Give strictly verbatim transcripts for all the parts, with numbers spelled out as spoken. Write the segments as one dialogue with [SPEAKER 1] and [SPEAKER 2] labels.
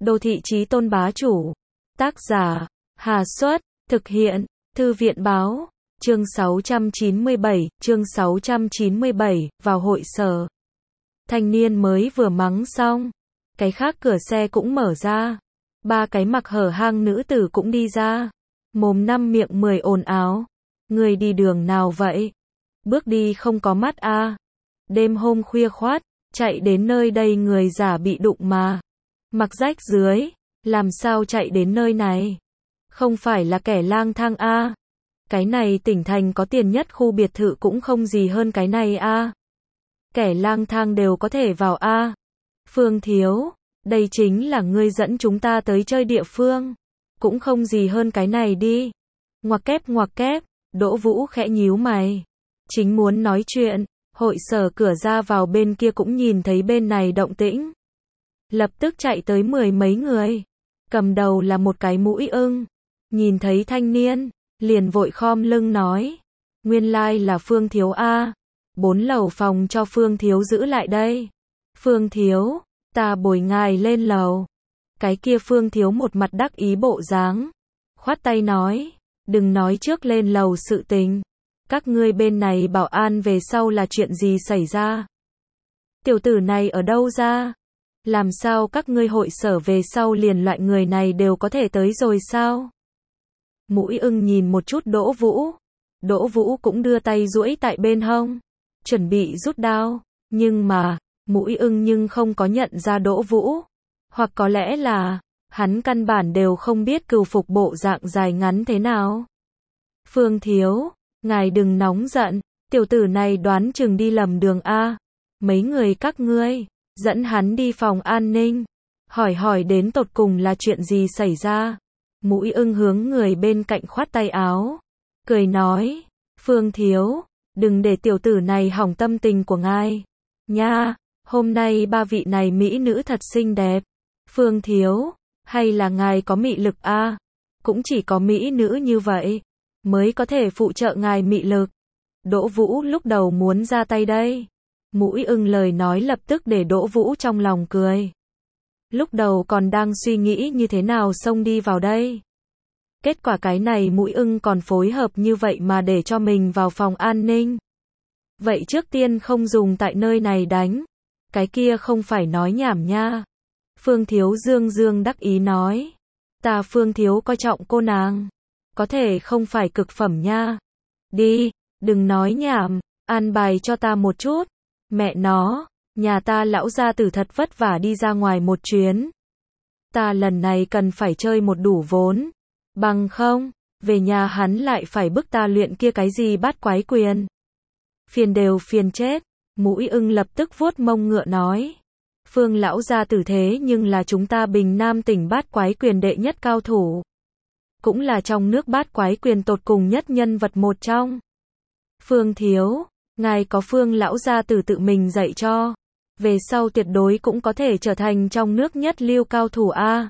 [SPEAKER 1] Đô thị chí tôn bá chủ. Tác giả, Hà Xuất, thực hiện, Thư viện báo, chương sáu trăm chín mươi bảy, chương sáu trăm chín mươi bảy, vào hội sở. Thanh niên mới vừa mắng xong, cái khác cửa xe cũng mở ra. Ba cái mặc hở hang nữ tử cũng đi ra. Mồm năm miệng mười ồn ào. Người đi đường nào vậy? Bước đi không có mắt a. À. Đêm hôm khuya khoắt, chạy đến nơi đây người giả bị đụng mà. Mặc rách dưới, làm sao chạy đến nơi này? Không phải là kẻ lang thang a. À. Cái này tỉnh thành có tiền nhất khu biệt thự cũng không gì hơn cái này a. À. Kẻ lang thang đều có thể vào a. À. Phương Thiếu, đây chính là ngươi dẫn chúng ta tới chơi địa phương. Cũng không gì hơn cái này đi. Ngoặc kép ngoặc kép, Đỗ Vũ khẽ nhíu mày. Chính muốn nói chuyện, hội sở cửa ra vào bên kia cũng nhìn thấy bên này động tĩnh. Lập tức chạy tới mười mấy người. Cầm đầu là một cái mũi ưng. Nhìn thấy thanh niên, liền vội khom lưng nói. Nguyên lai là Phương Thiếu A. Bốn lầu phòng cho Phương Thiếu giữ lại đây. Phương Thiếu, ta bồi ngài lên lầu. Cái kia Phương Thiếu một mặt đắc ý bộ dáng. Khoát tay nói, đừng nói trước lên lầu sự tình. Các ngươi bên này bảo an về sau là chuyện gì xảy ra? Tiểu tử này ở đâu ra? Làm sao các ngươi hội sở về sau liền loại người này đều có thể tới rồi sao? Mũi ưng nhìn một chút Đỗ Vũ. Đỗ Vũ cũng đưa tay duỗi tại bên hông. Chuẩn bị rút đao. Nhưng mà, mũi ưng nhưng không có nhận ra Đỗ Vũ. Hoặc có lẽ là, hắn căn bản đều không biết cừu phục bộ dạng dài ngắn thế nào. Phương Thiếu, ngài đừng nóng giận, tiểu tử này đoán chừng đi lầm đường A. Mấy người các ngươi, dẫn hắn đi phòng an ninh. Hỏi hỏi đến tột cùng là chuyện gì xảy ra. Mũi ưng hướng người bên cạnh khoát tay áo. Cười nói, Phương Thiếu, đừng để tiểu tử này hỏng tâm tình của ngài. Nha, hôm nay ba vị này mỹ nữ thật xinh đẹp. Phương Thiếu, hay là ngài có mị lực a? À? Cũng chỉ có mỹ nữ như vậy mới có thể phụ trợ ngài mị lực. Đỗ Vũ lúc đầu muốn ra tay đây. Mũi ưng lời nói lập tức để Đỗ Vũ trong lòng cười. Lúc đầu còn đang suy nghĩ như thế nào xông đi vào đây. Kết quả cái này mũi ưng còn phối hợp như vậy mà để cho mình vào phòng an ninh. Vậy trước tiên không dùng tại nơi này đánh. Cái kia không phải nói nhảm nha. Phương Thiếu dương dương đắc ý nói. Ta Phương Thiếu coi trọng cô nàng. Có thể không phải cực phẩm nha. Đi, đừng nói nhảm, an bài cho ta một chút. Mẹ nó, nhà ta lão gia tử thật vất vả đi ra ngoài một chuyến. Ta lần này cần phải chơi một đủ vốn. Bằng không, về nhà hắn lại phải bức ta luyện kia cái gì bát quái quyền. Phiền đều phiền chết. Mũi ưng lập tức vuốt mông ngựa nói. Phương lão gia tử thế nhưng là chúng ta Bình Nam tỉnh bát quái quyền đệ nhất cao thủ. Cũng là trong nước bát quái quyền tột cùng nhất nhân vật một trong. Phương Thiếu, ngài có Phương lão gia tử tự mình dạy cho. Về sau tuyệt đối cũng có thể trở thành trong nước nhất lưu cao thủ A.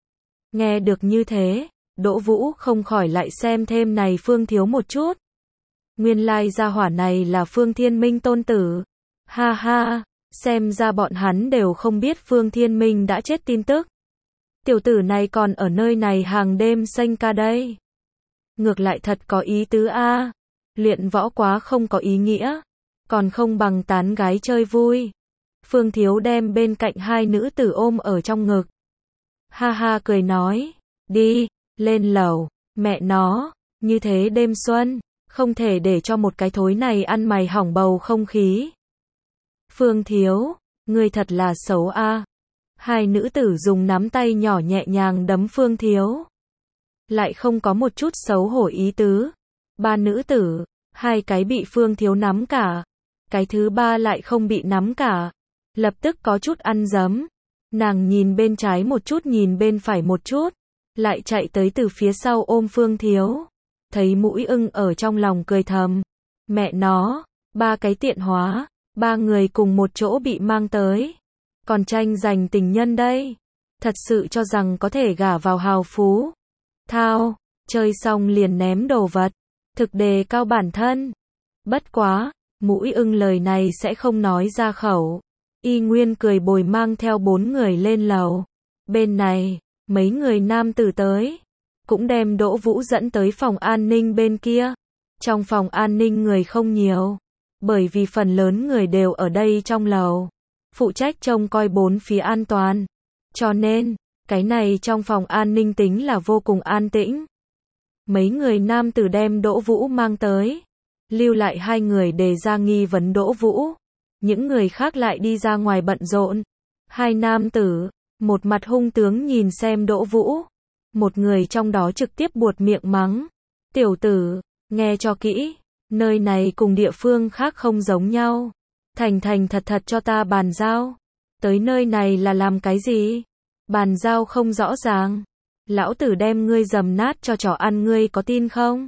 [SPEAKER 1] Nghe được như thế, Đỗ Vũ không khỏi lại xem thêm này Phương Thiếu một chút. Nguyên lai gia hỏa này là Phương Thiên Minh tôn tử. Ha ha, xem ra bọn hắn đều không biết Phương Thiên Minh đã chết tin tức. Tiểu tử này còn ở nơi này hàng đêm xanh ca đây. Ngược lại thật có ý tứ a. Luyện võ quá không có ý nghĩa, còn không bằng tán gái chơi vui. Phương Thiếu đem bên cạnh hai nữ tử ôm ở trong ngực. Ha ha cười nói, đi, lên lầu, mẹ nó, như thế đêm xuân, không thể để cho một cái thối này ăn mày hỏng bầu không khí. Phương Thiếu, ngươi thật là xấu a. À. Hai nữ tử dùng nắm tay nhỏ nhẹ nhàng đấm Phương Thiếu. Lại không có một chút xấu hổ ý tứ. Ba nữ tử, hai cái bị Phương Thiếu nắm cả. Cái thứ ba lại không bị nắm cả. Lập tức có chút ăn dấm. Nàng nhìn bên trái một chút nhìn bên phải một chút. Lại chạy tới từ phía sau ôm Phương Thiếu. Thấy mũi ưng ở trong lòng cười thầm. Mẹ nó, ba cái tiện hóa. Ba người cùng một chỗ bị mang tới. Còn tranh giành tình nhân đây. Thật sự cho rằng có thể gả vào hào phú. Thao, chơi xong liền ném đồ vật. Thực đề cao bản thân. Bất quá, mũi ưng lời này sẽ không nói ra khẩu. Y nguyên cười bồi mang theo bốn người lên lầu. Bên này, mấy người nam tử tới, cũng đem Đỗ Vũ dẫn tới phòng an ninh bên kia. Trong phòng an ninh người không nhiều, bởi vì phần lớn người đều ở đây trong lầu, phụ trách trông coi bốn phía an toàn. Cho nên, cái này trong phòng an ninh tính là vô cùng an tĩnh. Mấy người nam tử đem Đỗ Vũ mang tới, lưu lại hai người để ra nghi vấn Đỗ Vũ. Những người khác lại đi ra ngoài bận rộn. Hai nam tử, một mặt hung tướng nhìn xem Đỗ Vũ. Một người trong đó trực tiếp buột miệng mắng. Tiểu tử, nghe cho kỹ, nơi này cùng địa phương khác không giống nhau. Thành thành thật thật cho ta bàn giao. Tới nơi này là làm cái gì? Bàn giao không rõ ràng. Lão tử đem ngươi dầm nát cho chó ăn, ngươi có tin không?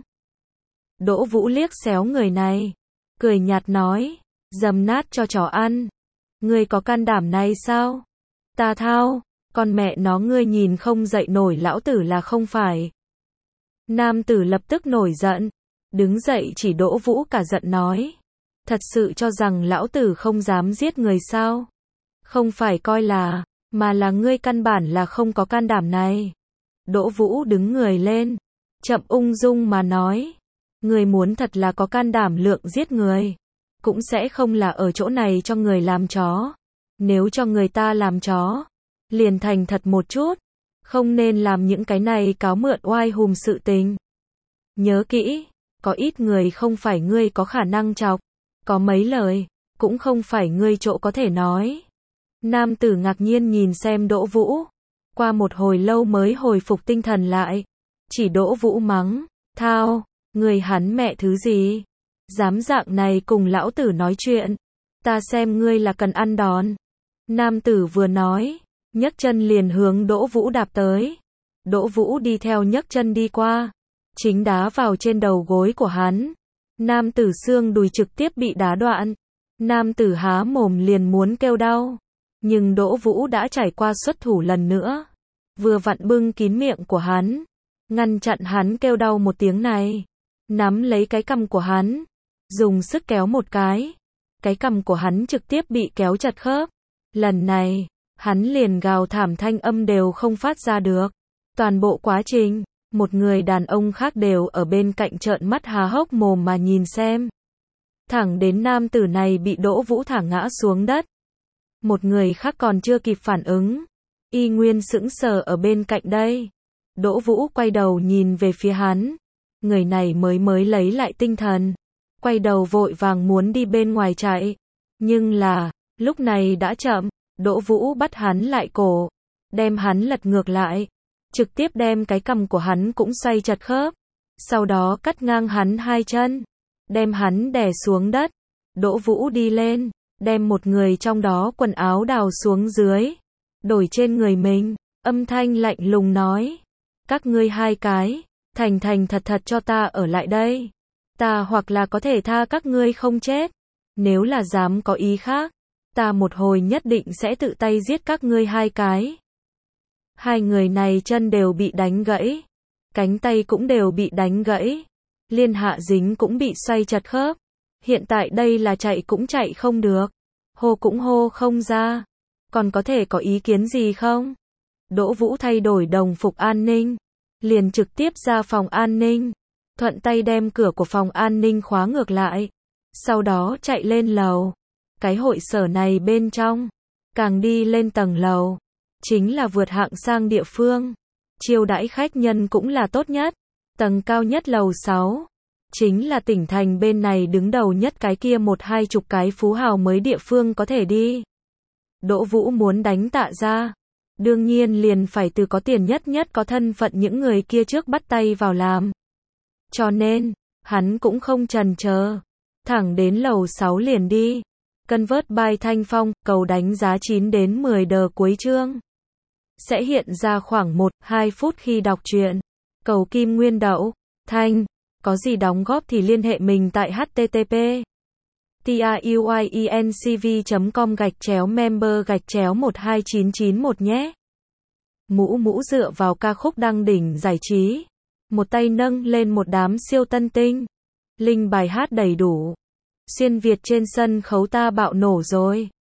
[SPEAKER 1] Đỗ Vũ liếc xéo người này, cười nhạt nói, dầm nát cho chó ăn. Ngươi có can đảm này sao? Ta thao, con mẹ nó ngươi nhìn không dậy nổi lão tử là không phải. Nam tử lập tức nổi giận, đứng dậy chỉ Đỗ Vũ cả giận nói, thật sự cho rằng lão tử không dám giết người sao? Không phải coi là, mà là ngươi căn bản là không có can đảm này. Đỗ Vũ đứng người lên, chậm ung dung mà nói, người muốn thật là có can đảm lượng giết người, cũng sẽ không là ở chỗ này cho người làm chó. Nếu cho người ta làm chó, liền thành thật một chút, không nên làm những cái này cáo mượn oai hùm sự tình. Nhớ kỹ, có ít người không phải ngươi có khả năng chọc, có mấy lời, cũng không phải ngươi chỗ có thể nói. Nam tử ngạc nhiên nhìn xem Đỗ Vũ, qua một hồi lâu mới hồi phục tinh thần lại, chỉ Đỗ Vũ mắng, thao, người hắn mẹ thứ gì? Dám dạng này cùng lão tử nói chuyện, ta xem ngươi là cần ăn đòn. Nam tử vừa nói, nhấc chân liền hướng Đỗ Vũ đạp tới. Đỗ Vũ đi theo nhấc chân đi qua, chính đá vào trên đầu gối của hắn. Nam tử xương đùi trực tiếp bị đá đoạn. Nam tử há mồm liền muốn kêu đau, nhưng Đỗ Vũ đã trải qua xuất thủ lần nữa, vừa vặn bưng kín miệng của hắn, ngăn chặn hắn kêu đau một tiếng này. Nắm lấy cái cằm của hắn, dùng sức kéo một cái, cái cằm của hắn trực tiếp bị kéo chặt khớp. Lần này, hắn liền gào thảm thanh âm đều không phát ra được. Toàn bộ quá trình, một người đàn ông khác đều ở bên cạnh trợn mắt há hốc mồm mà nhìn xem. Thẳng đến nam tử này bị Đỗ Vũ thả ngã xuống đất. Một người khác còn chưa kịp phản ứng, y nguyên sững sờ ở bên cạnh đây. Đỗ Vũ quay đầu nhìn về phía hắn, người này mới mới lấy lại tinh thần, quay đầu vội vàng muốn đi bên ngoài chạy, nhưng là, lúc này đã chậm. Đỗ Vũ bắt hắn lại cổ, đem hắn lật ngược lại, trực tiếp đem cái cằm của hắn cũng xoay chặt khớp, sau đó cắt ngang hắn hai chân, đem hắn đè xuống đất. Đỗ Vũ đi lên, đem một người trong đó quần áo đào xuống dưới, đổi trên người mình, âm thanh lạnh lùng nói, các ngươi hai cái, thành thành thật thật cho ta ở lại đây, ta hoặc là có thể tha các ngươi không chết, nếu là dám có ý khác, ta một hồi nhất định sẽ tự tay giết các ngươi hai cái. Hai người này chân đều bị đánh gãy, cánh tay cũng đều bị đánh gãy, liên hạ dính cũng bị xoay chặt khớp, hiện tại đây là chạy cũng chạy không được, hô cũng hô không ra, còn có thể có ý kiến gì không? Đỗ Vũ thay đổi đồng phục an ninh, liền trực tiếp ra phòng an ninh, thuận tay đem cửa của phòng an ninh khóa ngược lại, sau đó chạy lên lầu. Cái hội sở này bên trong, càng đi lên tầng lầu, chính là vượt hạng sang địa phương, chiêu đãi khách nhân cũng là tốt nhất. Tầng cao nhất lầu sáu, chính là tỉnh thành bên này đứng đầu nhất cái kia một hai chục cái phú hào mới địa phương có thể đi. Đỗ Vũ muốn đánh Tạ ra, đương nhiên liền phải từ có tiền nhất nhất có thân phận những người kia trước bắt tay vào làm. Cho nên, hắn cũng không chần chờ, thẳng đến lầu sáu liền đi. Convert by Thanh Phong, cầu đánh giá chín đến mười đờ cuối chương. Sẽ hiện ra khoảng một đến hai phút khi đọc truyện. Cầu Kim Nguyên Đậu, Thanh, có gì đóng góp thì liên hệ mình tại http truyencv chấm com gạch chéo member gạch chéo một hai chín chín một nhé. Mũ mũ dựa vào ca khúc đăng đỉnh giải trí. Một tay nâng lên một đám siêu tân tinh. Link bài hát đầy đủ. Xuyên Việt trên sân khấu ta bạo nổ rồi.